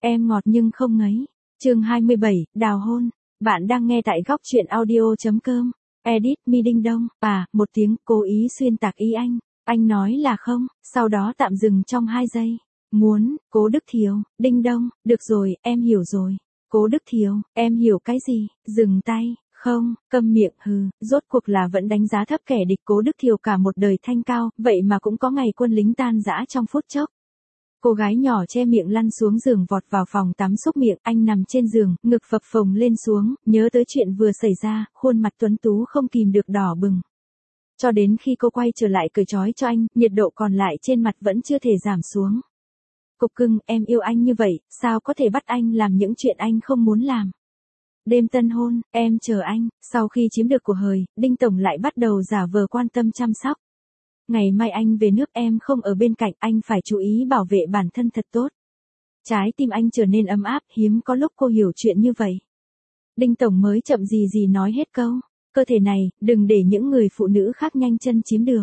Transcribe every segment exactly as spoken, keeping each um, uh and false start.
Em ngọt nhưng không ngấy. Chương hai mươi bảy, đào hôn. Bạn đang nghe tại góc truyện audio.com. Edit Mi Đinh Đông. À, một tiếng cố ý xuyên tạc ý anh. Anh nói là không, sau đó tạm dừng trong hai giây. Muốn, Cố Đức Thiều, Đinh Đông, được rồi, em hiểu rồi. Cố Đức Thiều, em hiểu cái gì? Dừng tay. Không, câm miệng, hừ, rốt cuộc là vẫn đánh giá thấp kẻ địch. Cố Đức Thiều cả một đời thanh cao, vậy mà cũng có ngày quân lính tan rã trong phút chốc. Cô gái nhỏ che miệng lăn xuống giường vọt vào phòng tắm xúc miệng, anh nằm trên giường, ngực phập phồng lên xuống, nhớ tới chuyện vừa xảy ra, khuôn mặt tuấn tú không kìm được đỏ bừng. Cho đến khi cô quay trở lại cởi trói cho anh, nhiệt độ còn lại trên mặt vẫn chưa thể giảm xuống. Cục cưng, em yêu anh như vậy, sao có thể bắt anh làm những chuyện anh không muốn làm. Đêm tân hôn, em chờ anh, sau khi chiếm được của hời, Đinh Tổng lại bắt đầu giả vờ quan tâm chăm sóc. Ngày mai anh về nước em không ở bên cạnh, anh phải chú ý bảo vệ bản thân thật tốt. Trái tim anh trở nên ấm áp, hiếm có lúc cô hiểu chuyện như vậy. Đinh Tổng mới chậm gì gì nói hết câu, cơ thể này, đừng để những người phụ nữ khác nhanh chân chiếm được.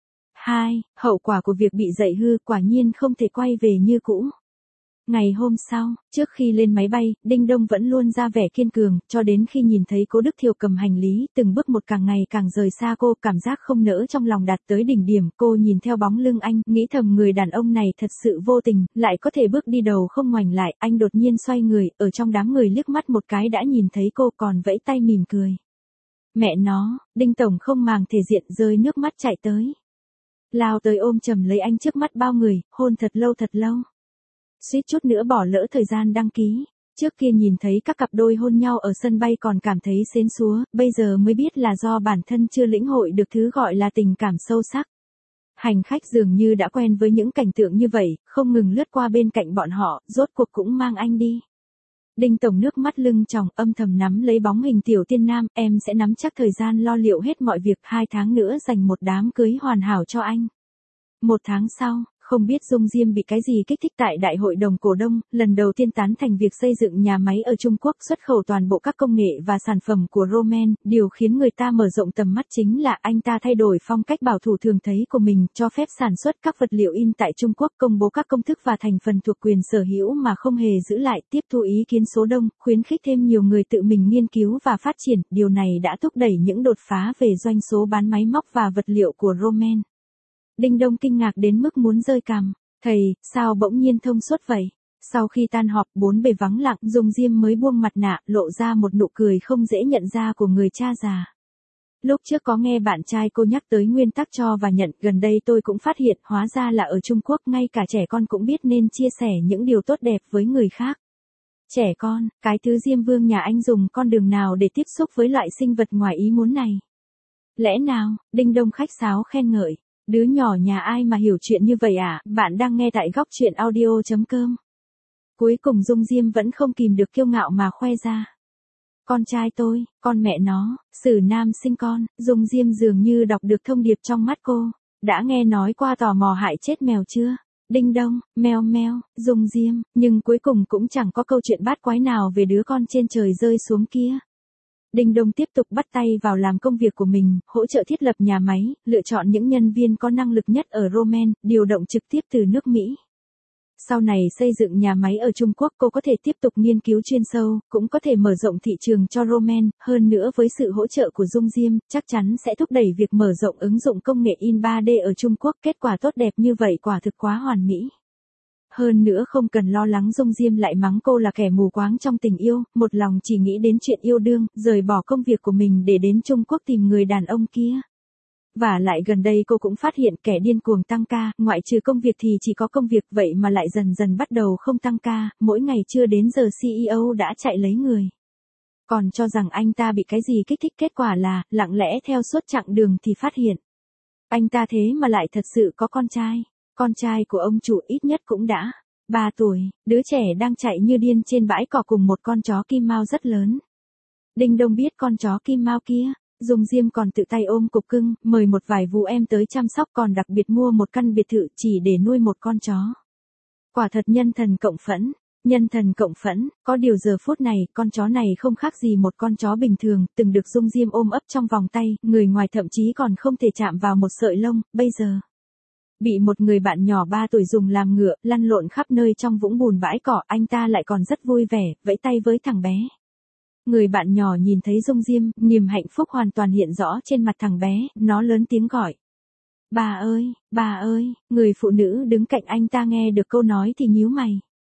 Hai, hậu quả của việc bị dạy hư quả nhiên không thể quay về như cũ. Ngày hôm sau, trước khi lên máy bay, Đinh Đông vẫn luôn ra vẻ kiên cường, cho đến khi nhìn thấy Cố Đức Thiều cầm hành lý, từng bước một càng ngày càng rời xa cô, cảm giác không nỡ trong lòng đạt tới đỉnh điểm. Cô nhìn theo bóng lưng anh, nghĩ thầm người đàn ông này thật sự vô tình, lại có thể bước đi đầu không ngoảnh lại. Anh đột nhiên xoay người, ở trong đám người liếc mắt một cái đã nhìn thấy cô, còn vẫy tay mỉm cười. Mẹ nó, Đinh Tổng không màng thể diện rơi nước mắt chạy tới. Lao tới ôm chầm lấy anh trước mắt bao người, hôn thật lâu thật lâu. Suýt chút nữa bỏ lỡ thời gian đăng ký. Trước kia nhìn thấy các cặp đôi hôn nhau ở sân bay còn cảm thấy xến xúa, bây giờ mới biết là do bản thân chưa lĩnh hội được thứ gọi là tình cảm sâu sắc. Hành khách dường như đã quen với những cảnh tượng như vậy, không ngừng lướt qua bên cạnh bọn họ, rốt cuộc cũng mang anh đi. Đinh Tổng nước mắt lưng tròng, âm thầm nắm lấy bóng hình tiểu tiên nam, em sẽ nắm chắc thời gian lo liệu hết mọi việc, hai tháng nữa dành một đám cưới hoàn hảo cho anh. Một tháng sau, không biết Dung Diêm bị cái gì kích thích tại Đại hội đồng cổ đông, lần đầu tiên tán thành việc xây dựng nhà máy ở Trung Quốc xuất khẩu toàn bộ các công nghệ và sản phẩm của Roman, điều khiến người ta mở rộng tầm mắt chính là anh ta thay đổi phong cách bảo thủ thường thấy của mình, cho phép sản xuất các vật liệu in tại Trung Quốc, công bố các công thức và thành phần thuộc quyền sở hữu mà không hề giữ lại, tiếp thu ý kiến số đông, khuyến khích thêm nhiều người tự mình nghiên cứu và phát triển, điều này đã thúc đẩy những đột phá về doanh số bán máy móc và vật liệu của Roman. Đinh Đông kinh ngạc đến mức muốn rơi cằm. Thầy, sao bỗng nhiên thông suốt vậy? Sau khi tan họp, bốn bề vắng lặng, Dung Diêm mới buông mặt nạ, lộ ra một nụ cười không dễ nhận ra của người cha già. Lúc trước có nghe bạn trai cô nhắc tới nguyên tắc cho và nhận, gần đây tôi cũng phát hiện, hóa ra là ở Trung Quốc ngay cả trẻ con cũng biết nên chia sẻ những điều tốt đẹp với người khác. Trẻ con, cái thứ Diêm Vương nhà anh dùng con đường nào để tiếp xúc với loại sinh vật ngoài ý muốn này? Lẽ nào? Đinh Đông khách sáo khen ngợi. Đứa nhỏ nhà ai mà hiểu chuyện như vậy à? Bạn đang nghe tại góc truyện audio.com. Cuối cùng Dung Diêm vẫn không kìm được kiêu ngạo mà khoe ra. Con trai tôi, con mẹ nó, xử nam sinh con. Dung Diêm dường như đọc được thông điệp trong mắt cô. Đã nghe nói qua tò mò hại chết mèo chưa? Đinh Đông, meo meo, Dung Diêm, nhưng cuối cùng cũng chẳng có câu chuyện bát quái nào về đứa con trên trời rơi xuống kia. Đinh Đông tiếp tục bắt tay vào làm công việc của mình, hỗ trợ thiết lập nhà máy, lựa chọn những nhân viên có năng lực nhất ở Roman, điều động trực tiếp từ nước Mỹ. Sau này xây dựng nhà máy ở Trung Quốc, cô có thể tiếp tục nghiên cứu chuyên sâu, cũng có thể mở rộng thị trường cho Roman, hơn nữa với sự hỗ trợ của Dung Diêm, chắc chắn sẽ thúc đẩy việc mở rộng ứng dụng công nghệ in ba D ở Trung Quốc, kết quả tốt đẹp như vậy quả thực quá hoàn mỹ. Hơn nữa không cần lo lắng Dung Diêm lại mắng cô là kẻ mù quáng trong tình yêu, một lòng chỉ nghĩ đến chuyện yêu đương, rời bỏ công việc của mình để đến Trung Quốc tìm người đàn ông kia. Và lại gần đây cô cũng phát hiện kẻ điên cuồng tăng ca, ngoại trừ công việc thì chỉ có công việc, vậy mà lại dần dần bắt đầu không tăng ca, mỗi ngày chưa đến giờ xê e ô đã chạy lấy người. Còn cho rằng anh ta bị cái gì kích thích, kết quả là, lặng lẽ theo suốt chặng đường thì phát hiện. Anh ta thế mà lại thật sự có con trai. Con trai của ông chủ ít nhất cũng đã ba tuổi, đứa trẻ đang chạy như điên trên bãi cỏ cùng một con chó Kim Mao rất lớn. Đinh Đông biết con chó Kim Mao kia, Dung Diêm còn tự tay ôm cục cưng, mời một vài vũ em tới chăm sóc, còn đặc biệt mua một căn biệt thự chỉ để nuôi một con chó. Quả thật nhân thần cộng phẫn, nhân thần cộng phẫn, có điều giờ phút này, con chó này không khác gì một con chó bình thường, từng được Dung Diêm ôm ấp trong vòng tay, người ngoài thậm chí còn không thể chạm vào một sợi lông, bây giờ. Bị một người bạn nhỏ ba tuổi dùng làm ngựa, lăn lộn khắp nơi trong vũng bùn bãi cỏ, anh ta lại còn rất vui vẻ, vẫy tay với thằng bé. Người bạn nhỏ nhìn thấy Dung Diêm, niềm hạnh phúc hoàn toàn hiện rõ trên mặt thằng bé, nó lớn tiếng gọi. Bà ơi, bà ơi, người phụ nữ đứng cạnh anh ta nghe được câu nói thì nhíu mày.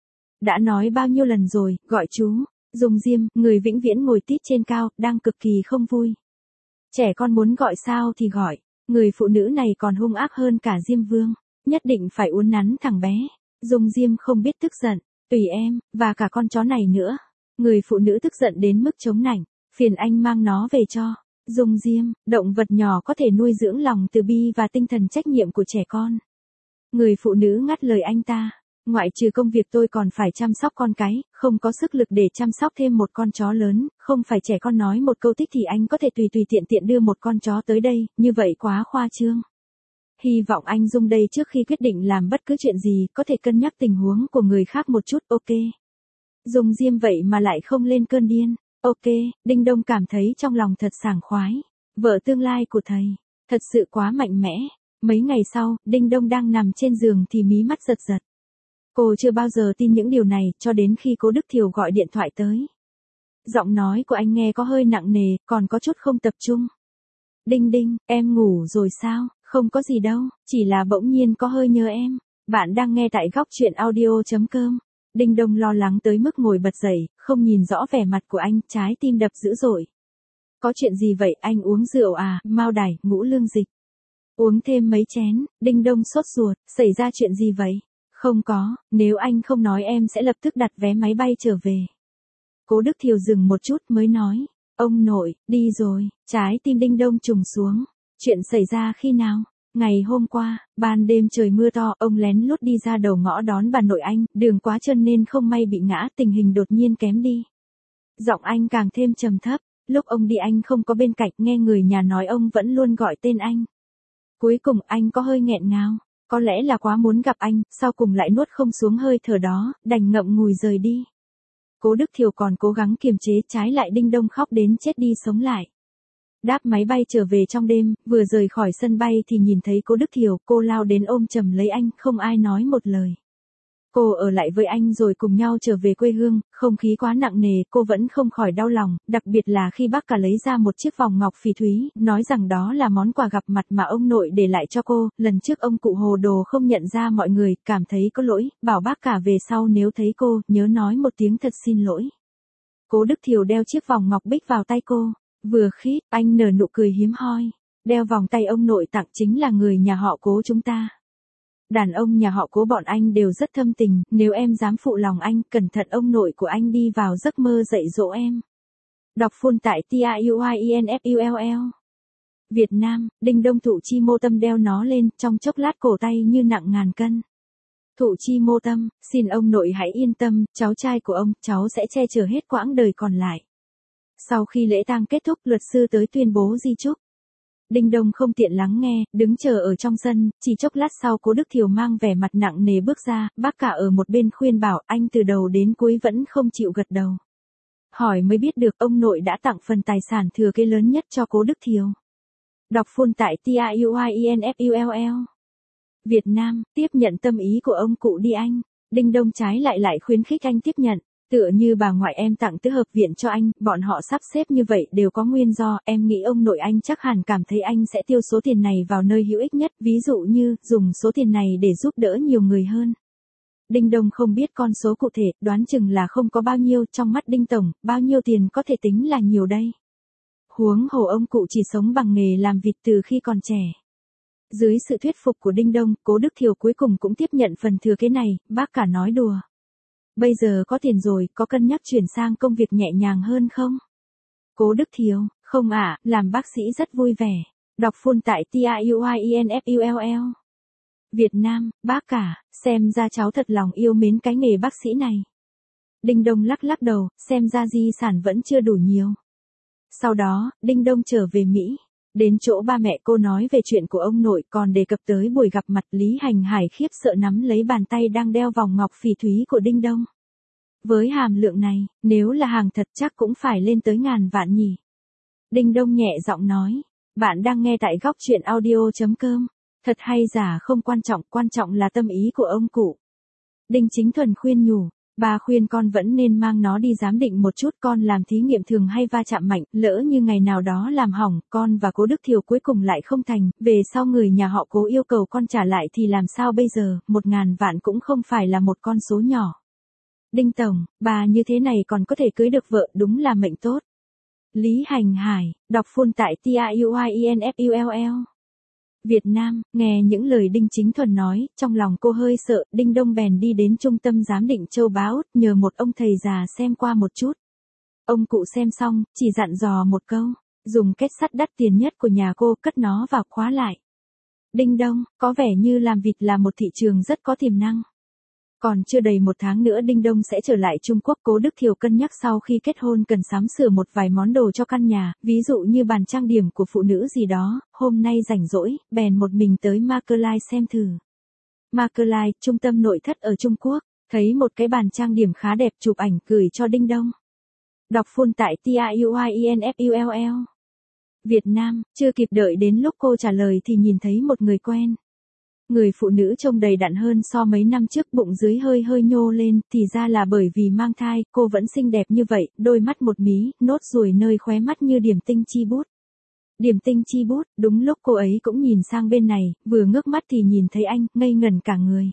Đã nói bao nhiêu lần rồi, gọi chú. Dung Diêm, người vĩnh viễn ngồi tít trên cao, đang cực kỳ không vui. Trẻ con muốn gọi sao thì gọi. Người phụ nữ này còn hung ác hơn cả Diêm Vương. Nhất định phải uốn nắn thằng bé. Dung Diêm không biết tức giận. Tùy em, và cả con chó này nữa. Người phụ nữ tức giận đến mức chống nạnh. Phiền anh mang nó về cho. Dung Diêm, động vật nhỏ có thể nuôi dưỡng lòng từ bi và tinh thần trách nhiệm của trẻ con. Người phụ nữ ngắt lời anh ta. Ngoại trừ công việc tôi còn phải chăm sóc con cái, không có sức lực để chăm sóc thêm một con chó lớn, không phải trẻ con nói một câu thích thì anh có thể tùy tùy tiện tiện đưa một con chó tới đây, như vậy quá khoa trương. Hy vọng anh Dung đây trước khi quyết định làm bất cứ chuyện gì, có thể cân nhắc tình huống của người khác một chút, ok. Dung Diêm vậy mà lại không lên cơn điên, ok, Đinh Đông cảm thấy trong lòng thật sảng khoái. Vợ tương lai của thầy, thật sự quá mạnh mẽ. Mấy ngày sau, Đinh Đông đang nằm trên giường thì mí mắt giật giật. Cô chưa bao giờ tin những điều này, cho đến khi cố Đức Thiều gọi điện thoại tới. Giọng nói của anh nghe có hơi nặng nề, còn có chút không tập trung. Đinh Đinh, em ngủ rồi sao? Không có gì đâu, chỉ là bỗng nhiên có hơi nhớ em. Bạn đang nghe tại góc truyện audio chấm com. Đinh Đông lo lắng tới mức ngồi bật dậy, không nhìn rõ vẻ mặt của anh, trái tim đập dữ dội. Có chuyện gì vậy, anh uống rượu à? Mao đài, ngũ lương dịch. Uống thêm mấy chén. Đinh Đông sốt ruột, xảy ra chuyện gì vậy? Không có, nếu anh không nói em sẽ lập tức đặt vé máy bay trở về. Cố Đức Thiều dừng một chút mới nói, ông nội, đi rồi. Trái tim Đinh Đông trùng xuống. Chuyện xảy ra khi nào? Ngày hôm qua, ban đêm trời mưa to, ông lén lút đi ra đầu ngõ đón bà nội anh, đường quá trơn nên không may bị ngã, tình hình đột nhiên kém đi. Giọng anh càng thêm trầm thấp, lúc ông đi anh không có bên cạnh, nghe người nhà nói ông vẫn luôn gọi tên anh. Cuối cùng anh có hơi nghẹn ngào. Có lẽ là quá muốn gặp anh, sau cùng lại nuốt không xuống hơi thở đó, đành ngậm ngùi rời đi. Cố Đức Thiều còn cố gắng kiềm chế, trái lại Đinh Đông khóc đến chết đi sống lại. Đáp máy bay trở về trong đêm, vừa rời khỏi sân bay thì nhìn thấy Cố Đức Thiều, cô lao đến ôm chầm lấy anh, không ai nói một lời. Cô ở lại với anh rồi cùng nhau trở về quê hương, không khí quá nặng nề, cô vẫn không khỏi đau lòng, đặc biệt là khi bác cả lấy ra một chiếc vòng ngọc phỉ thúy, nói rằng đó là món quà gặp mặt mà ông nội để lại cho cô, lần trước ông cụ hồ đồ không nhận ra mọi người, cảm thấy có lỗi, bảo bác cả về sau nếu thấy cô, nhớ nói một tiếng thật xin lỗi. Cố Đức Thiều đeo chiếc vòng ngọc bích vào tay cô, vừa khít, anh nở nụ cười hiếm hoi, đeo vòng tay ông nội tặng chính là người nhà họ Cố chúng ta. Đàn ông nhà họ Cố bọn anh đều rất thâm tình, nếu em dám phụ lòng anh, cẩn thận ông nội của anh đi vào giấc mơ dạy dỗ em. Đọc full tại TIUIENFULL. Việt Nam, Đinh Đông Thụ Chi Mô Tâm đeo nó lên, trong chốc lát cổ tay như nặng ngàn cân. Thụ Chi Mô Tâm, xin ông nội hãy yên tâm, cháu trai của ông, cháu sẽ che chở hết quãng đời còn lại. Sau khi lễ tang kết thúc, luật sư tới tuyên bố di chúc. Đinh Đông không tiện lắng nghe, đứng chờ ở trong sân, chỉ chốc lát sau Cố Đức Thiều mang vẻ mặt nặng nề bước ra, bác cả ở một bên khuyên bảo, anh từ đầu đến cuối vẫn không chịu gật đầu. Hỏi mới biết được ông nội đã tặng phần tài sản thừa kế lớn nhất cho Cố Đức Thiều. Đọc full tại TIUIENFULL. Việt Nam, tiếp nhận tâm ý của ông cụ đi anh. Đinh Đông trái lại lại khuyến khích anh tiếp nhận. Tựa như bà ngoại em tặng tứ hợp viện cho anh, bọn họ sắp xếp như vậy đều có nguyên do, em nghĩ ông nội anh chắc hẳn cảm thấy anh sẽ tiêu số tiền này vào nơi hữu ích nhất, ví dụ như, dùng số tiền này để giúp đỡ nhiều người hơn. Đinh Đông không biết con số cụ thể, đoán chừng là không có bao nhiêu, trong mắt Đinh Tổng, bao nhiêu tiền có thể tính là nhiều đây. Huống hồ ông cụ chỉ sống bằng nghề làm vịt từ khi còn trẻ. Dưới sự thuyết phục của Đinh Đông, Cố Đức Thiều cuối cùng cũng tiếp nhận phần thừa kế này, bác cả nói đùa. Bây giờ có tiền rồi, có cân nhắc chuyển sang công việc nhẹ nhàng hơn không? Cố Đức Thiều, không ạ, làm bác sĩ rất vui vẻ. Đọc full tại TIUIENFULL. Việt Nam, bác cả, xem ra cháu thật lòng yêu mến cái nghề bác sĩ này. Đinh Đông lắc lắc đầu, xem ra di sản vẫn chưa đủ nhiều. Sau đó, Đinh Đông trở về Mỹ. Đến chỗ ba mẹ cô nói về chuyện của ông nội, còn đề cập tới buổi gặp mặt. Lý Hành Hải khiếp sợ nắm lấy bàn tay đang đeo vòng ngọc phỉ thúy của Đinh Đông. Với hàm lượng này, nếu là hàng thật chắc cũng phải lên tới ngàn vạn nhỉ. Đinh Đông nhẹ giọng nói, bạn đang nghe tại góc truyện audio chấm com. Thật hay giả không quan trọng, quan trọng là tâm ý của ông cụ. Đinh Chính Thuần khuyên nhủ, bà khuyên con vẫn nên mang nó đi giám định một chút, con làm thí nghiệm thường hay va chạm mạnh, lỡ như ngày nào đó làm hỏng, con và Cố Đức Thiều cuối cùng lại không thành, về sau người nhà họ Cố yêu cầu con trả lại thì làm sao bây giờ, một ngàn vạn cũng không phải là một con số nhỏ. Đinh Tổng, bà như thế này còn có thể cưới được vợ, đúng là mệnh tốt. Lý Hành Hải, đọc full tại T I U I E N F U L L. Việt Nam, nghe những lời Đinh Chính Thuần nói, trong lòng cô hơi sợ, Đinh Đông bèn đi đến trung tâm giám định Châu Bá Út, nhờ một ông thầy già xem qua một chút. Ông cụ xem xong, chỉ dặn dò một câu, dùng kết sắt đắt tiền nhất của nhà cô cất nó vào khóa lại. Đinh Đông, có vẻ như làm vịt là một thị trường rất có tiềm năng. Còn chưa đầy một tháng nữa Đinh Đông sẽ trở lại Trung Quốc. Cố Đức Thiều cân nhắc sau khi kết hôn cần sắm sửa một vài món đồ cho căn nhà, ví dụ như bàn trang điểm của phụ nữ gì đó, hôm nay rảnh rỗi, bèn một mình tới Makerlai xem thử. Makerlai, trung tâm nội thất ở Trung Quốc, thấy một cái bàn trang điểm khá đẹp chụp ảnh gửi cho Đinh Đông. Đọc full tại T I U I E N F U L L. Việt Nam, chưa kịp đợi đến lúc cô trả lời thì nhìn thấy một người quen. Người phụ nữ trông đầy đặn hơn so mấy năm trước, bụng dưới hơi hơi nhô lên, thì ra là bởi vì mang thai, cô vẫn xinh đẹp như vậy, đôi mắt một mí, nốt ruồi nơi khóe mắt như điểm tinh chi bút. Điểm tinh chi bút, đúng lúc cô ấy cũng nhìn sang bên này, vừa ngước mắt thì nhìn thấy anh, ngây ngẩn cả người.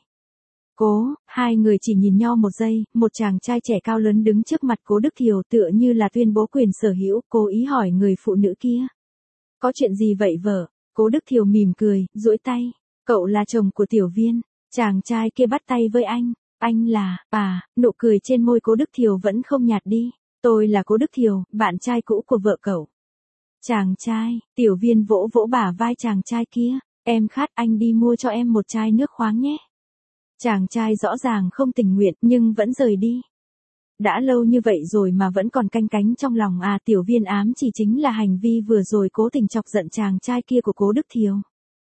Cố, hai người chỉ nhìn nhau một giây, một chàng trai trẻ cao lớn đứng trước mặt Cố Đức Thiều tựa như là tuyên bố quyền sở hữu, cố ý hỏi người phụ nữ kia. Có chuyện gì vậy vợ? Cố Đức Thiều mỉm cười, duỗi tay. Cậu là chồng của Tiểu Viên. Chàng trai kia bắt tay với anh. Anh là, à, nụ cười trên môi Cố Đức Thiều vẫn không nhạt đi. Tôi là Cố Đức Thiều, bạn trai cũ của vợ cậu. Chàng trai, Tiểu Viên vỗ vỗ bả vai chàng trai kia. Em khát, anh đi mua cho em một chai nước khoáng nhé. Chàng trai rõ ràng không tình nguyện nhưng vẫn rời đi. Đã lâu như vậy rồi mà vẫn còn canh cánh trong lòng à. Tiểu Viên ám chỉ chính là hành vi vừa rồi cố tình chọc giận chàng trai kia của Cố Đức Thiều.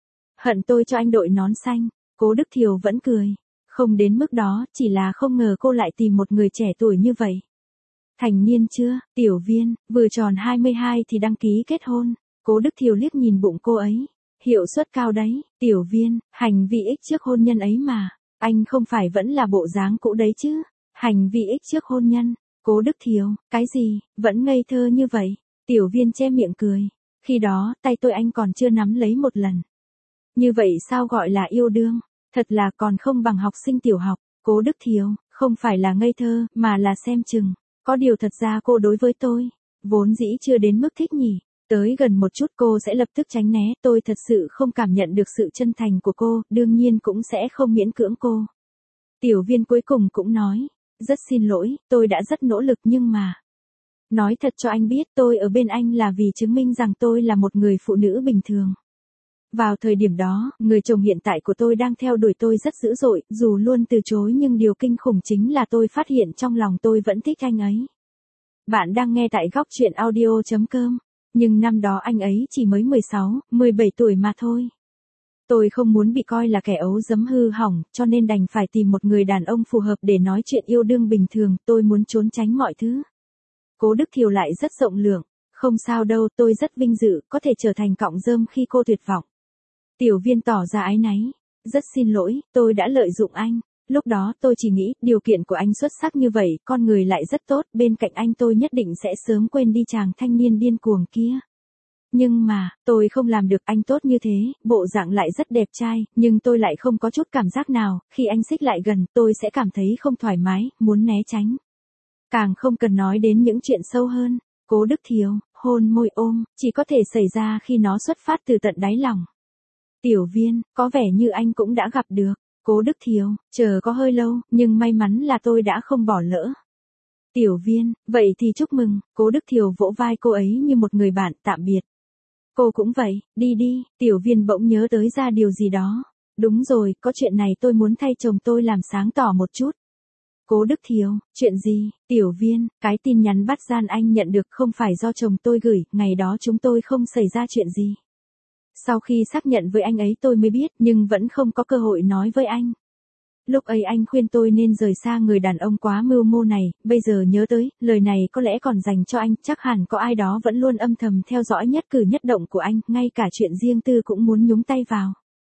Hận tôi cho anh đội nón xanh. Cố Đức Thiều vẫn cười. Không đến mức đó, chỉ là không ngờ cô lại tìm một người trẻ tuổi như vậy. Thành niên chưa? Tiểu Viên, vừa tròn hai mươi hai thì đăng ký kết hôn. Cố Đức Thiều liếc nhìn bụng cô ấy. Hiệu suất cao đấy. Tiểu Viên, hành vi ích trước hôn nhân ấy mà. Anh không phải vẫn là bộ dáng cũ đấy chứ. Hành vi ích trước hôn nhân. Cố Đức Thiều, cái gì, vẫn ngây thơ như vậy. Tiểu Viên che miệng cười. Khi đó, tay tôi anh còn chưa nắm lấy một lần. Như vậy sao gọi là yêu đương? Thật là còn không bằng học sinh tiểu học. Cố Đức Thiều, không phải là ngây thơ, mà là xem chừng. Có điều thật ra cô đối với tôi, vốn dĩ chưa đến mức thích nhỉ. Tới gần một chút cô sẽ lập tức tránh né. Tôi thật sự không cảm nhận được sự chân thành của cô, đương nhiên cũng sẽ không miễn cưỡng cô. Tiểu Viên cuối cùng cũng nói. Rất xin lỗi, tôi đã rất nỗ lực nhưng mà. Nói thật cho anh biết tôi ở bên anh là vì chứng minh rằng tôi là một người phụ nữ bình thường. Vào thời điểm đó, người chồng hiện tại của tôi đang theo đuổi tôi rất dữ dội, dù luôn từ chối nhưng điều kinh khủng chính là tôi phát hiện trong lòng tôi vẫn thích anh ấy. Bạn đang nghe tại góc truyện audio chấm com, nhưng năm đó anh ấy chỉ mới mười sáu, mười bảy tuổi mà thôi. Tôi không muốn bị coi là kẻ ấu dấm hư hỏng, cho nên đành phải tìm một người đàn ông phù hợp để nói chuyện yêu đương bình thường, tôi muốn trốn tránh mọi thứ. Cố Đức Thiều lại rất rộng lượng, không sao đâu, tôi rất vinh dự, có thể trở thành cọng rơm khi cô tuyệt vọng. Tiểu Viên tỏ ra áy náy. Rất xin lỗi, tôi đã lợi dụng anh. Lúc đó tôi chỉ nghĩ, điều kiện của anh xuất sắc như vậy, con người lại rất tốt, bên cạnh anh tôi nhất định sẽ sớm quên đi chàng thanh niên điên cuồng kia. Nhưng mà, tôi không làm được, anh tốt như thế, bộ dạng lại rất đẹp trai, nhưng tôi lại không có chút cảm giác nào, khi anh xích lại gần, tôi sẽ cảm thấy không thoải mái, muốn né tránh. Càng không cần nói đến những chuyện sâu hơn. Cố Đức Thiều, hôn môi ôm, chỉ có thể xảy ra khi nó xuất phát từ tận đáy lòng. Tiểu Viên, có vẻ như anh cũng đã gặp được. Cố Đức Thiều, chờ có hơi lâu, nhưng may mắn là tôi đã không bỏ lỡ. Tiểu Viên, vậy thì chúc mừng. Cố Đức Thiều vỗ vai cô ấy như một người bạn, tạm biệt. Cô cũng vậy, đi đi. Tiểu Viên bỗng nhớ tới ra điều gì đó. Đúng rồi, có chuyện này tôi muốn thay chồng tôi làm sáng tỏ một chút. Cố Đức Thiều, chuyện gì? Tiểu Viên, cái tin nhắn bắt gian anh nhận được không phải do chồng tôi gửi, ngày đó chúng tôi không xảy ra chuyện gì. Sau khi xác nhận với anh ấy tôi mới biết, nhưng vẫn không có cơ hội nói với anh. Lúc ấy anh khuyên tôi nên rời xa người đàn ông quá mưu mô này, bây giờ nhớ tới, lời này có lẽ còn dành cho anh, chắc hẳn có ai đó vẫn luôn âm thầm theo dõi nhất cử nhất động của anh, ngay cả chuyện riêng tư cũng muốn nhúng tay vào.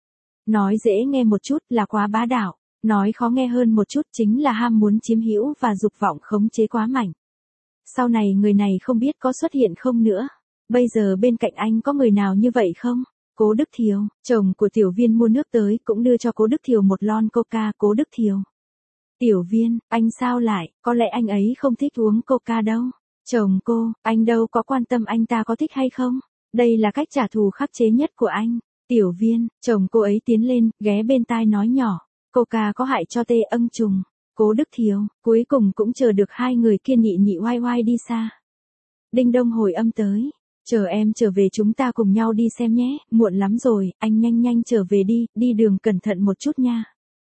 Nói dễ nghe một chút là quá bá đạo, nói khó nghe hơn một chút chính là ham muốn chiếm hữu và dục vọng khống chế quá mạnh. Sau này người này không biết có xuất hiện không nữa. Bây giờ bên cạnh anh có người nào như vậy không? Cố Đức Thiều, chồng của Tiểu Viên mua nước tới cũng đưa cho Cố Đức Thiều một lon coca. Cố Đức Thiều. Tiểu Viên, anh sao lại, có lẽ anh ấy không thích uống coca đâu. Chồng cô, anh đâu có quan tâm anh ta có thích hay không. Đây là cách trả thù khắc chế nhất của anh. Tiểu Viên, chồng cô ấy tiến lên, ghé bên tai nói nhỏ. Coca có hại cho tê âng trùng. Cố Đức Thiều, cuối cùng cũng chờ được hai người kia nhị nhị oai oai đi xa. Đinh Đông hồi âm tới. Chờ em trở về chúng ta cùng nhau đi xem nhé, muộn lắm rồi, anh nhanh nhanh trở về đi, đi đường cẩn thận một chút nha.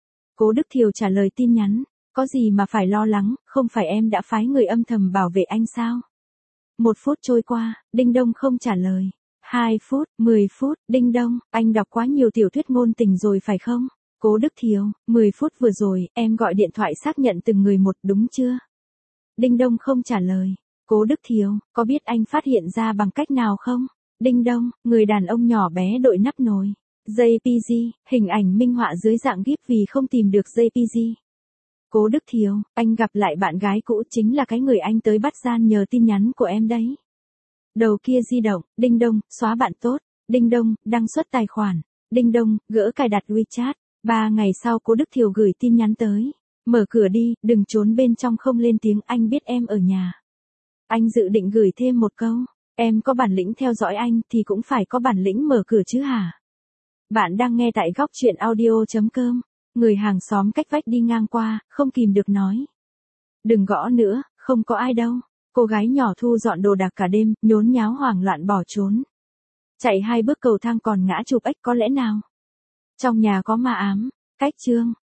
Cố Đức Thiều trả lời tin nhắn, có gì mà phải lo lắng, không phải em đã phái người âm thầm bảo vệ anh sao? Một phút trôi qua, Đinh Đông không trả lời. Hai phút, mười phút, Đinh Đông, anh đọc quá nhiều tiểu thuyết ngôn tình rồi phải không? Cố Đức Thiều, mười phút vừa rồi, em gọi điện thoại xác nhận từng người một đúng chưa? Đinh Đông không trả lời. Cố Đức Thiều, có biết anh phát hiện ra bằng cách nào không? Đinh Đông, người đàn ông nhỏ bé đội nắp nồi. giê pê giê, hình ảnh minh họa dưới dạng gif vì không tìm được giê pê giê. Cố Đức Thiều, anh gặp lại bạn gái cũ chính là cái người anh tới bắt gian nhờ tin nhắn của em đấy. Đầu kia di động, Đinh Đông, xóa bạn tốt. Đinh Đông, đăng xuất tài khoản. Đinh Đông, gỡ cài đặt WeChat. Ba ngày sau Cố Đức Thiều gửi tin nhắn tới. Mở cửa đi, đừng trốn bên trong không lên tiếng, anh biết em ở nhà. Anh dự định gửi thêm một câu, em có bản lĩnh theo dõi anh thì cũng phải có bản lĩnh mở cửa chứ hả? Bạn đang nghe tại góc truyện audio.com, người hàng xóm cách vách đi ngang qua, không kìm được nói. Đừng gõ nữa, không có ai đâu. Cô gái nhỏ thu dọn đồ đạc cả đêm, nhốn nháo hoảng loạn bỏ trốn. Chạy hai bước cầu thang còn ngã chụp ếch có lẽ nào? Trong nhà có ma ám, cách chương.